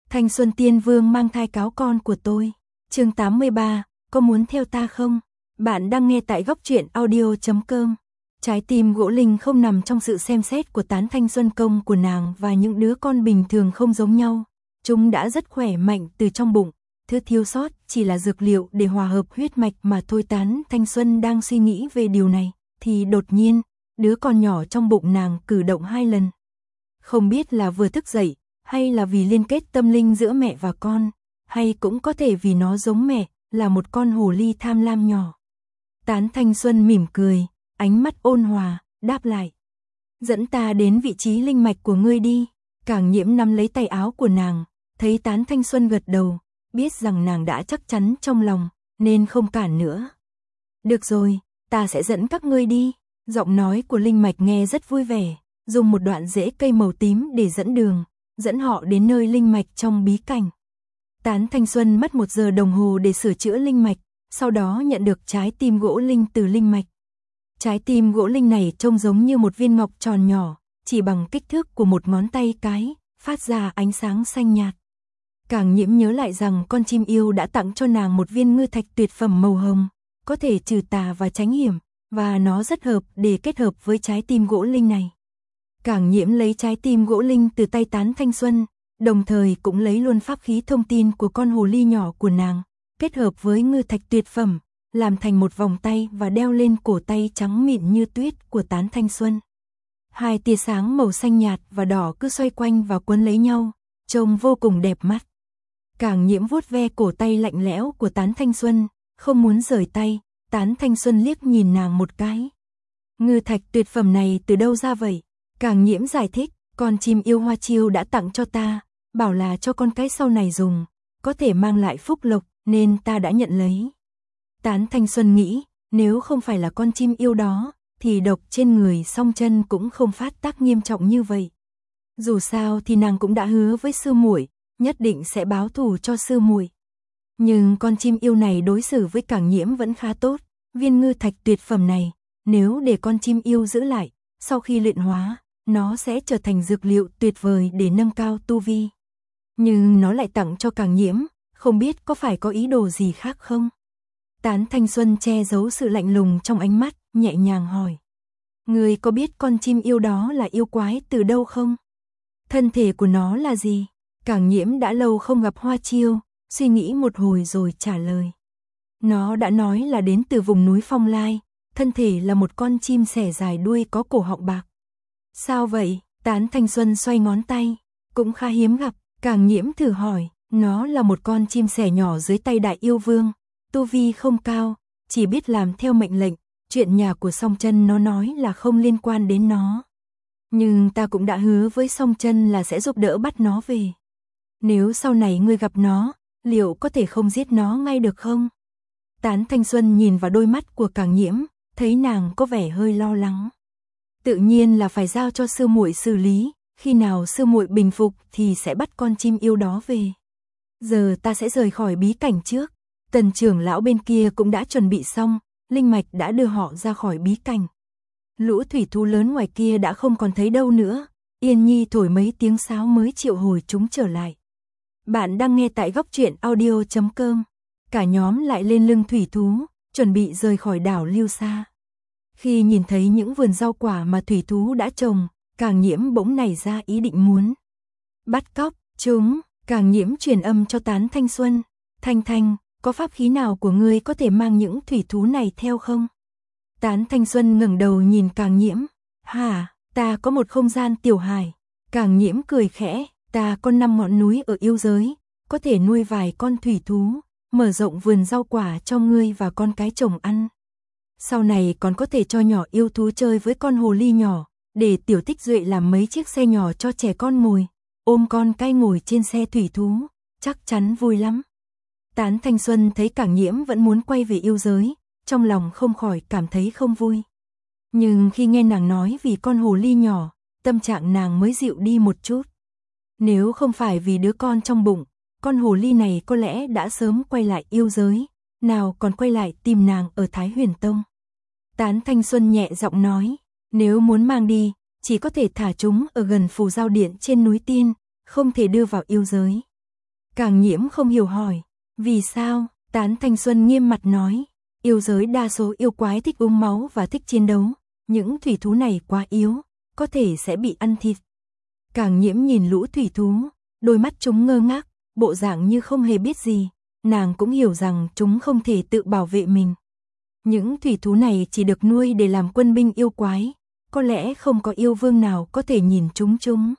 Thanh Xuân Tiên Vương mang thai cáo con của tôi. Chương 83, có muốn theo ta không? Bạn đang nghe tại góc truyện audio.com. Trái tim gỗ linh không nằm trong sự xem xét của Tán Thanh Xuân công của nàng và những đứa con bình thường không giống nhau. Chúng đã rất khỏe mạnh từ trong bụng. Thứ thiếu sót chỉ là dược liệu để hòa hợp huyết mạch mà thôi. Tán Thanh Xuân đang suy nghĩ về điều này, thì đột nhiên, đứa con nhỏ trong bụng nàng cử động 2 lần. Không biết là vừa thức dậy, hay là vì liên kết tâm linh giữa mẹ và con, hay cũng có thể vì nó giống mẹ, là một con hồ ly tham lam nhỏ. Tán Thanh Xuân mỉm cười, ánh mắt ôn hòa, đáp lại. Dẫn ta đến vị trí linh mạch của ngươi đi. Càng Nhiễm nắm lấy tay áo của nàng, thấy Tán Thanh Xuân gật đầu, biết rằng nàng đã chắc chắn trong lòng, nên không cản nữa. Được rồi, ta sẽ dẫn các ngươi đi. Giọng nói của linh mạch nghe rất vui vẻ, dùng một đoạn rễ cây màu tím để dẫn đường, dẫn họ đến nơi linh mạch trong bí cảnh. Tán Thanh Xuân mất 1 giờ đồng hồ để sửa chữa linh mạch, sau đó nhận được trái tim gỗ linh từ linh mạch. Trái tim gỗ linh này trông giống như một viên ngọc tròn nhỏ, chỉ bằng kích thước của một ngón tay cái, phát ra ánh sáng xanh nhạt. Càng Nhiễm nhớ lại rằng con chim yêu đã tặng cho nàng một viên ngư thạch tuyệt phẩm màu hồng, có thể trừ tà và tránh hiểm, và nó rất hợp để kết hợp với trái tim gỗ linh này. Càng Nhiễm lấy trái tim gỗ linh từ tay Tán Thanh Xuân, đồng thời cũng lấy luôn pháp khí thông tin của con hồ ly nhỏ của nàng, kết hợp với ngư thạch tuyệt phẩm, làm thành một vòng tay và đeo lên cổ tay trắng mịn như tuyết của Tán Thanh Xuân. 2 tia sáng màu xanh nhạt và đỏ cứ xoay quanh và quấn lấy nhau, trông vô cùng đẹp mắt. Càng Nhiễm vuốt ve cổ tay lạnh lẽo của Tán Thanh Xuân, không muốn rời tay. Tán Thanh Xuân liếc nhìn nàng một cái. Ngư thạch tuyệt phẩm này từ đâu ra vậy? Càng Nhiễm giải thích, con chim yêu Hoa Chiêu đã tặng cho ta, bảo là cho con cái sau này dùng, có thể mang lại phúc lộc, nên ta đã nhận lấy. Tán Thanh Xuân nghĩ, nếu không phải là con chim yêu đó, thì độc trên người Song Chân cũng không phát tác nghiêm trọng như vậy. Dù sao thì nàng cũng đã hứa với sư muội, nhất định sẽ báo thù cho sư muội. Nhưng con chim yêu này đối xử với Càng Nhiễm vẫn khá tốt. Viên ngư thạch tuyệt phẩm này, nếu để con chim yêu giữ lại, sau khi luyện hóa, nó sẽ trở thành dược liệu tuyệt vời để nâng cao tu vi. Nhưng nó lại tặng cho Càng Nhiễm, không biết có phải có ý đồ gì khác không? Tán Thanh Xuân che giấu sự lạnh lùng trong ánh mắt, nhẹ nhàng hỏi. Ngươi có biết con chim yêu đó là yêu quái từ đâu không? Thân thể của nó là gì? Càng Nhiễm đã lâu không gặp Hoa Chiêu, suy nghĩ một hồi rồi trả lời. Nó đã nói là đến từ vùng núi Phong Lai, thân thể là một con chim sẻ dài đuôi có cổ họng bạc. Sao vậy? Tán Thanh Xuân xoay ngón tay, cũng khá hiếm gặp. Càng Nhiễm thử hỏi, nó là một con chim sẻ nhỏ dưới tay Đại Yêu Vương, tu vi không cao, chỉ biết làm theo mệnh lệnh, chuyện nhà của Song Chân nó nói là không liên quan đến nó. Nhưng ta cũng đã hứa với Song Chân là sẽ giúp đỡ bắt nó về. Nếu sau này ngươi gặp nó, liệu có thể không giết nó ngay được không? Tán Thanh Xuân nhìn vào đôi mắt của Càng Nhiễm, thấy nàng có vẻ hơi lo lắng. Tự nhiên là phải giao cho sư muội xử lý, khi nào sư muội bình phục thì sẽ bắt con chim yêu đó về. Giờ ta sẽ rời khỏi bí cảnh trước. Tần trưởng lão bên kia cũng đã chuẩn bị xong, linh mạch đã đưa họ ra khỏi bí cảnh. Lũ thủy thú lớn ngoài kia đã không còn thấy đâu nữa. Yên Nhi thổi mấy tiếng sáo mới triệu hồi chúng trở lại. Bạn đang nghe tại góc truyện audio.com. Cả nhóm lại lên lưng thủy thú, chuẩn bị rời khỏi đảo Lưu Sa. Khi nhìn thấy những vườn rau quả mà thủy thú đã trồng, Càng Nhiễm bỗng nảy ra ý định muốn bắt cóc chúng. Càng Nhiễm truyền âm cho Tán Thanh Xuân. Thanh Thanh, có pháp khí nào của ngươi có thể mang những thủy thú này theo không? Tán Thanh Xuân ngẩng đầu nhìn Càng Nhiễm. Hả, ta có một không gian tiểu hài. Càng Nhiễm cười khẽ, ta có 5 ngọn núi ở yêu giới, có thể nuôi vài con thủy thú, mở rộng vườn rau quả cho ngươi và con cái trồng ăn. Sau này còn có thể cho nhỏ yêu thú chơi với con hồ ly nhỏ, để Tiểu Tích Duệ làm mấy chiếc xe nhỏ cho trẻ con ngồi, ôm con cái ngồi trên xe thủy thú, chắc chắn vui lắm. Tán Thanh Xuân thấy Càng Nhiễm vẫn muốn quay về yêu giới, trong lòng không khỏi cảm thấy không vui. Nhưng khi nghe nàng nói vì con hồ ly nhỏ, tâm trạng nàng mới dịu đi một chút. Nếu không phải vì đứa con trong bụng, con hồ ly này có lẽ đã sớm quay lại yêu giới, nào còn quay lại tìm nàng ở Thái Huyền Tông. Tán Thanh Xuân nhẹ giọng nói, nếu muốn mang đi, chỉ có thể thả chúng ở gần Phù Giao Điện trên núi Tiên, không thể đưa vào yêu giới. Càng Nhiễm không hiểu hỏi, vì sao? Tán Thanh Xuân nghiêm mặt nói, yêu giới đa số yêu quái thích uống máu và thích chiến đấu, những thủy thú này quá yếu, có thể sẽ bị ăn thịt. Càng Nhiễm nhìn lũ thủy thú, đôi mắt chúng ngơ ngác, bộ dạng như không hề biết gì, nàng cũng hiểu rằng chúng không thể tự bảo vệ mình. Những thủy thú này chỉ được nuôi để làm quân binh yêu quái, có lẽ không có yêu vương nào có thể nhìn chúng.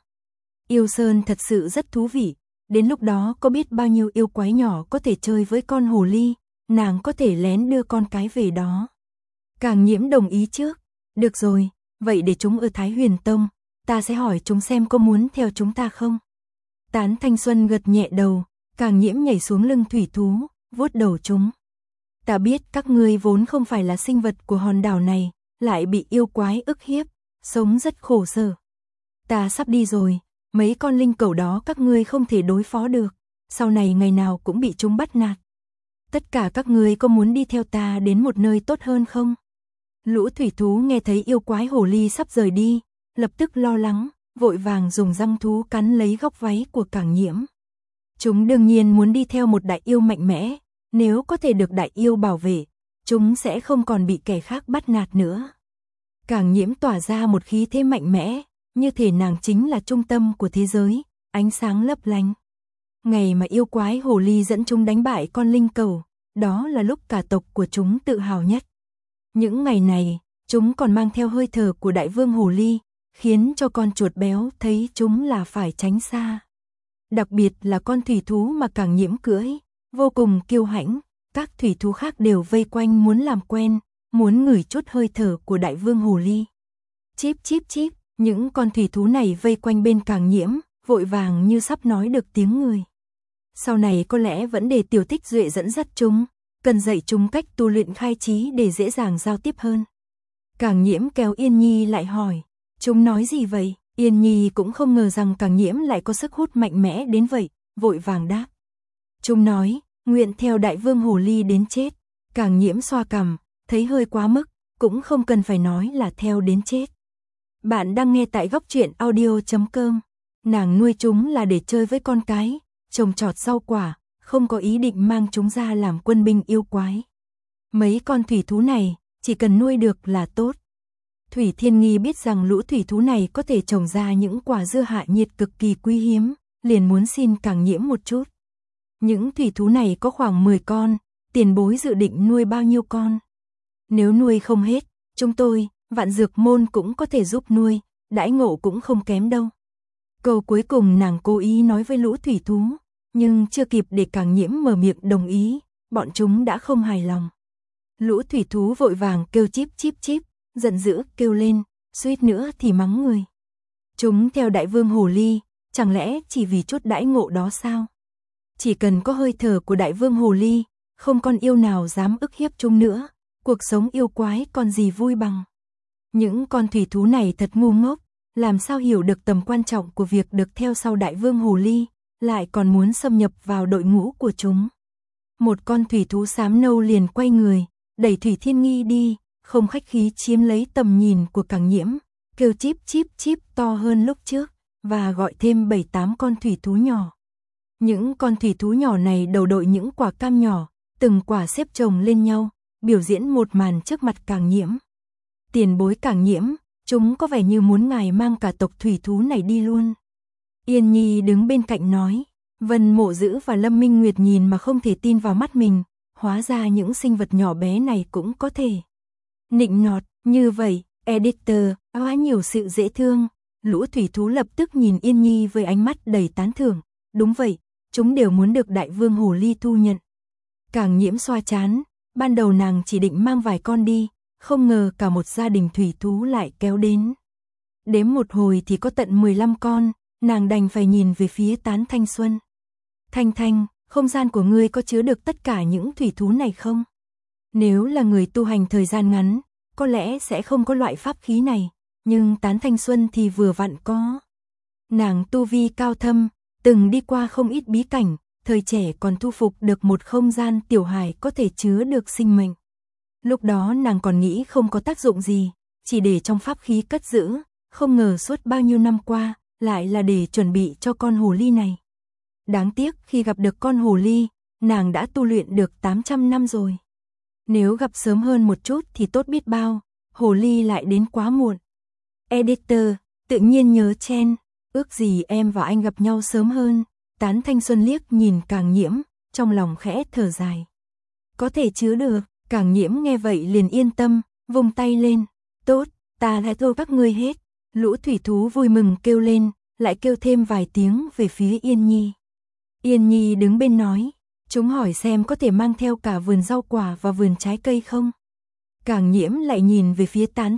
Yêu Sơn thật sự rất thú vị, đến lúc đó có biết bao nhiêu yêu quái nhỏ có thể chơi với con hồ ly, nàng có thể lén đưa con cái về đó. Càng Nhiễm đồng ý trước, được rồi, vậy để chúng ở Thái Huyền Tông, ta sẽ hỏi chúng xem có muốn theo chúng ta không. Tán Thanh Xuân gật nhẹ đầu, Càng Nhiễm nhảy xuống lưng thủy thú, vuốt đầu chúng. Ta biết các ngươi vốn không phải là sinh vật của hòn đảo này, lại bị yêu quái ức hiếp, sống rất khổ sở. Ta sắp đi rồi, mấy con linh cẩu đó các ngươi không thể đối phó được, sau này ngày nào cũng bị chúng bắt nạt. Tất cả các ngươi có muốn đi theo ta đến một nơi tốt hơn không? Lũ thủy thú nghe thấy yêu quái hồ ly sắp rời đi, lập tức lo lắng, vội vàng dùng răng thú cắn lấy góc váy của Càng Nhiễm. Chúng đương nhiên muốn đi theo một đại yêu mạnh mẽ, nếu có thể được đại yêu bảo vệ, chúng sẽ không còn bị kẻ khác bắt nạt nữa. Càng Nhiễm tỏa ra một khí thế mạnh mẽ, như thể nàng chính là trung tâm của thế giới, ánh sáng lấp lánh. Ngày mà yêu quái hồ ly dẫn chúng đánh bại con linh cẩu, đó là lúc cả tộc của chúng tự hào nhất. Những ngày này, chúng còn mang theo hơi thở của đại vương hồ ly, khiến cho con chuột béo thấy chúng là phải tránh xa. Đặc biệt là con thủy thú mà Càng Nhiễm cưỡi, vô cùng kiêu hãnh, các thủy thú khác đều vây quanh muốn làm quen, muốn ngửi chút hơi thở của đại vương hồ ly. Chíp chíp chíp, những con thủy thú này vây quanh bên Càng Nhiễm, vội vàng như sắp nói được tiếng người. Sau này có lẽ vẫn để Tiểu Tích Duệ dẫn dắt chúng, cần dạy chúng cách tu luyện khai trí để dễ dàng giao tiếp hơn. Càng Nhiễm kéo Yên Nhi lại hỏi, chúng nói gì vậy? Yên Nhi cũng không ngờ rằng Càng Nhiễm lại có sức hút mạnh mẽ đến vậy, vội vàng đáp. Chúng nói, nguyện theo đại vương hồ ly đến chết. Càng Nhiễm xoa cằm, thấy hơi quá mức, cũng không cần phải nói là theo đến chết. Bạn đang nghe tại góc truyện audio.com. Nàng nuôi chúng là để chơi với con cái, trồng trọt rau quả, không có ý định mang chúng ra làm quân binh yêu quái. Mấy con thủy thú này, chỉ cần nuôi được là tốt. Thủy Thiên Nghi biết rằng lũ thủy thú này có thể trồng ra những quả dưa hạ nhiệt cực kỳ quý hiếm, liền muốn xin Càng Nhiễm một chút. Những thủy thú này có khoảng 10 con, tiền bối dự định nuôi bao nhiêu con? Nếu nuôi không hết, chúng tôi, Vạn Dược Môn cũng có thể giúp nuôi, đãi ngộ cũng không kém đâu. Câu cuối cùng nàng cố ý nói với lũ thủy thú, nhưng chưa kịp để Càng Nhiễm mở miệng đồng ý, bọn chúng đã không hài lòng. Lũ thủy thú vội vàng kêu chíp chíp chíp, giận dữ kêu lên, suýt nữa thì mắng người. Chúng theo đại vương hồ ly, chẳng lẽ chỉ vì chút đãi ngộ đó sao? Chỉ cần có hơi thở của đại vương hồ ly, không con yêu nào dám ức hiếp chúng nữa, cuộc sống yêu quái còn gì vui bằng. Những con thủy thú này thật ngu ngốc, làm sao hiểu được tầm quan trọng của việc được theo sau đại vương hồ ly, lại còn muốn xâm nhập vào đội ngũ của chúng. Một con thủy thú xám nâu liền quay người, đẩy Thủy Thiên Nghi đi, không khách khí chiếm lấy tầm nhìn của Càng Nhiễm, kêu chíp chíp chíp to hơn lúc trước, và gọi thêm 7-8 con thủy thú nhỏ. Những con thủy thú nhỏ này đầu đội những quả cam nhỏ, từng quả xếp chồng lên nhau, biểu diễn một màn trước mặt Càng Nhiễm. Tiền bối Càng Nhiễm, chúng có vẻ như muốn ngài mang cả tộc thủy thú này đi luôn. Yên Nhi đứng bên cạnh nói, Vân Mộ Dữ và Lâm Minh Nguyệt nhìn mà không thể tin vào mắt mình, hóa ra những sinh vật nhỏ bé này cũng có thể nịnh nọt như vậy. Editor, quá nhiều sự dễ thương. Lũ thủy thú lập tức nhìn Yên Nhi với ánh mắt đầy tán thưởng. Đúng vậy, chúng đều muốn được đại vương hồ ly thu nhận. Càng Nhiễm xoa chán, ban đầu nàng chỉ định mang vài con đi, không ngờ cả một gia đình thủy thú lại kéo đến. Đếm một hồi thì có tận 15 con, nàng đành phải nhìn về phía Tán Thanh Xuân. Thanh Thanh, không gian của ngươi có chứa được tất cả những thủy thú này không? Nếu là người tu hành thời gian ngắn, có lẽ sẽ không có loại pháp khí này, nhưng Tán Thanh Xuân thì vừa vặn có. Nàng tu vi cao thâm, từng đi qua không ít bí cảnh, thời trẻ còn thu phục được một không gian tiểu hài có thể chứa được sinh mệnh. Lúc đó nàng còn nghĩ không có tác dụng gì, chỉ để trong pháp khí cất giữ, không ngờ suốt bao nhiêu năm qua, lại là để chuẩn bị cho con hồ ly này. Đáng tiếc khi gặp được con hồ ly, nàng đã tu luyện được 800 năm rồi. Nếu gặp sớm hơn một chút thì tốt biết bao, hồ ly lại đến quá muộn. Editor, tự nhiên nhớ Chen, ước gì em và anh gặp nhau sớm hơn. Tán Thanh Xuân liếc nhìn Càng Nhiễm, trong lòng khẽ thở dài. Có thể chứa được, Càng Nhiễm nghe vậy liền yên tâm, vung tay lên. Tốt, ta đã thua các ngươi hết. Lũ thủy thú vui mừng kêu lên, lại kêu thêm vài tiếng về phía Yên Nhi. Yên Nhi đứng bên nói, chúng hỏi xem có thể mang theo cả vườn rau quả và vườn trái cây không? Càng Nhiễm lại nhìn về phía Tán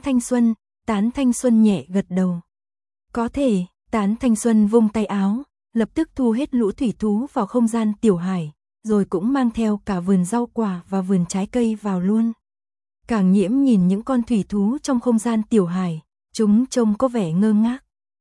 Thanh Xuân nhẹ gật đầu. Có thể, Tán Thanh Xuân vung tay áo, lập tức thu hết lũ thủy thú vào không gian tiểu hải, rồi cũng mang theo cả vườn rau quả và vườn trái cây vào luôn. Càng Nhiễm nhìn những con thủy thú trong không gian tiểu hải, chúng trông có vẻ ngơ ngác.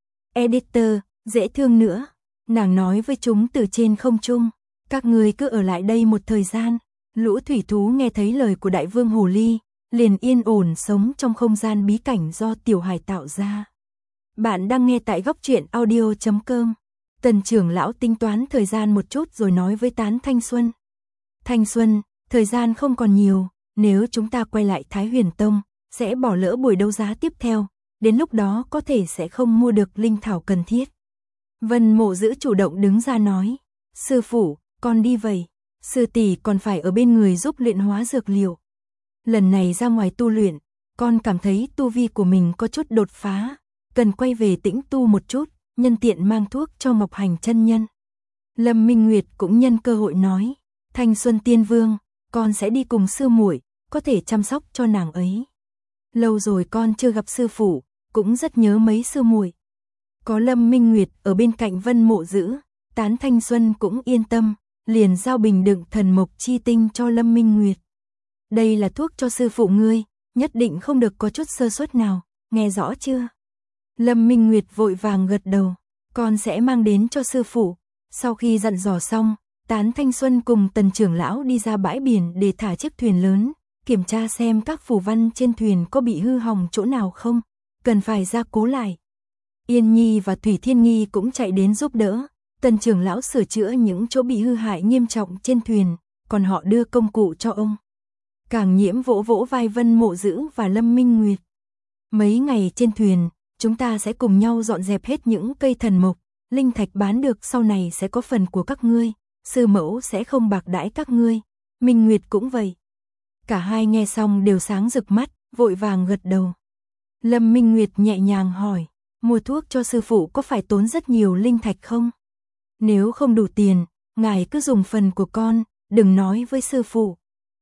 Editor, dễ thương nữa, nàng nói với chúng từ trên không trung, các ngươi cứ ở lại đây một thời gian. Lũ thủy thú nghe thấy lời của đại vương hồ ly, liền yên ổn sống trong không gian bí cảnh do tiểu hải tạo ra. Bạn đang nghe tại góc truyện audio.com. Tần trưởng lão tính toán thời gian một chút rồi nói với Tán Thanh Xuân. Thanh Xuân, thời gian không còn nhiều, nếu chúng ta quay lại Thái Huyền Tông, sẽ bỏ lỡ buổi đấu giá tiếp theo, đến lúc đó có thể sẽ không mua được linh thảo cần thiết. Vân Mộ Dữ chủ động đứng ra nói, sư phụ, con đi vậy, sư tỷ còn phải ở bên người giúp luyện hóa dược liệu. Lần này ra ngoài tu luyện, con cảm thấy tu vi của mình có chút đột phá, cần quay về tĩnh tu một chút, nhân tiện mang thuốc cho Ngọc Hành chân nhân. Lâm Minh Nguyệt cũng nhân cơ hội nói, Thanh Xuân Tiên Vương, con sẽ đi cùng sư muội, có thể chăm sóc cho nàng ấy. Lâu rồi con chưa gặp sư phụ, cũng rất nhớ mấy sư muội. Có Lâm Minh Nguyệt ở bên cạnh Vân Mộ Dữ, Tán Thanh Xuân cũng yên tâm, liền giao bình đựng thần mộc chi tinh cho Lâm Minh Nguyệt. Đây là thuốc cho sư phụ ngươi, nhất định không được có chút sơ suất nào, nghe rõ chưa? Lâm Minh Nguyệt vội vàng gật đầu, con sẽ mang đến cho sư phụ. Sau khi dặn dò xong, Tán Thanh Xuân cùng Tần trưởng lão đi ra bãi biển để thả chiếc thuyền lớn, kiểm tra xem các phù văn trên thuyền có bị hư hỏng chỗ nào không, cần phải gia cố lại. Yên Nhi và Thủy Thiên Nghi cũng chạy đến giúp đỡ, Tần trưởng lão sửa chữa những chỗ bị hư hại nghiêm trọng trên thuyền, còn họ đưa công cụ cho ông. Càng Nhiễm vỗ vỗ vai Vân Mộ Dữ và Lâm Minh Nguyệt. Mấy ngày trên thuyền, chúng ta sẽ cùng nhau dọn dẹp hết những cây thần mộc, linh thạch bán được sau này sẽ có phần của các ngươi, sư mẫu sẽ không bạc đãi các ngươi. Minh Nguyệt cũng vậy. Cả hai nghe xong đều sáng rực mắt, vội vàng gật đầu. Lâm Minh Nguyệt nhẹ nhàng hỏi, mua thuốc cho sư phụ có phải tốn rất nhiều linh thạch không? Nếu không đủ tiền, ngài cứ dùng phần của con, đừng nói với sư phụ.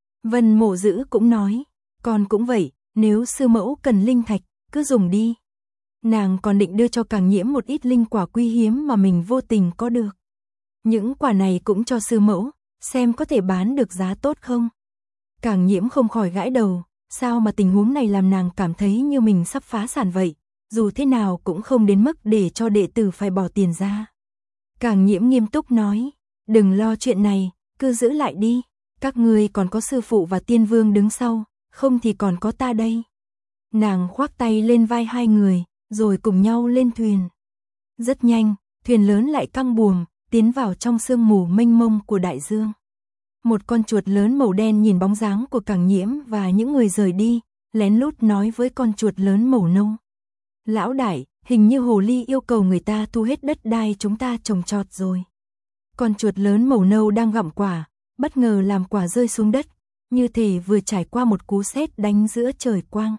Vân Mộ Dữ cũng nói, con cũng vậy, nếu sư mẫu cần linh thạch, cứ dùng đi. Nàng còn định đưa cho Càng Nhiễm một ít linh quả quý hiếm mà mình vô tình có được. Những quả này cũng cho sư mẫu, xem có thể bán được giá tốt không. Càng Nhiễm không khỏi gãi đầu, sao mà tình huống này làm nàng cảm thấy như mình sắp phá sản vậy, dù thế nào cũng không đến mức để cho đệ tử phải bỏ tiền ra. Càng Nhiễm nghiêm túc nói, đừng lo chuyện này, cứ giữ lại đi, các ngươi còn có sư phụ và tiên vương đứng sau, không thì còn có ta đây. Nàng khoác tay lên vai hai người, rồi cùng nhau lên thuyền. Rất nhanh, thuyền lớn lại căng buồm, tiến vào trong sương mù mênh mông của đại dương. Một con chuột lớn màu đen nhìn bóng dáng của Càng Nhiễm và những người rời đi, lén lút nói với con chuột lớn màu nâu. Lão đại, hình như hồ ly yêu cầu người ta thu hết đất đai chúng ta trồng trọt rồi. Con chuột lớn màu nâu đang gặm quả, bất ngờ làm quả rơi xuống đất, như thể vừa trải qua một cú sét đánh giữa trời quang.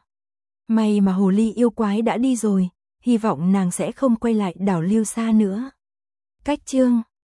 May mà hồ ly yêu quái đã đi rồi, hy vọng nàng sẽ không quay lại đảo Lưu Sa nữa. Cách chương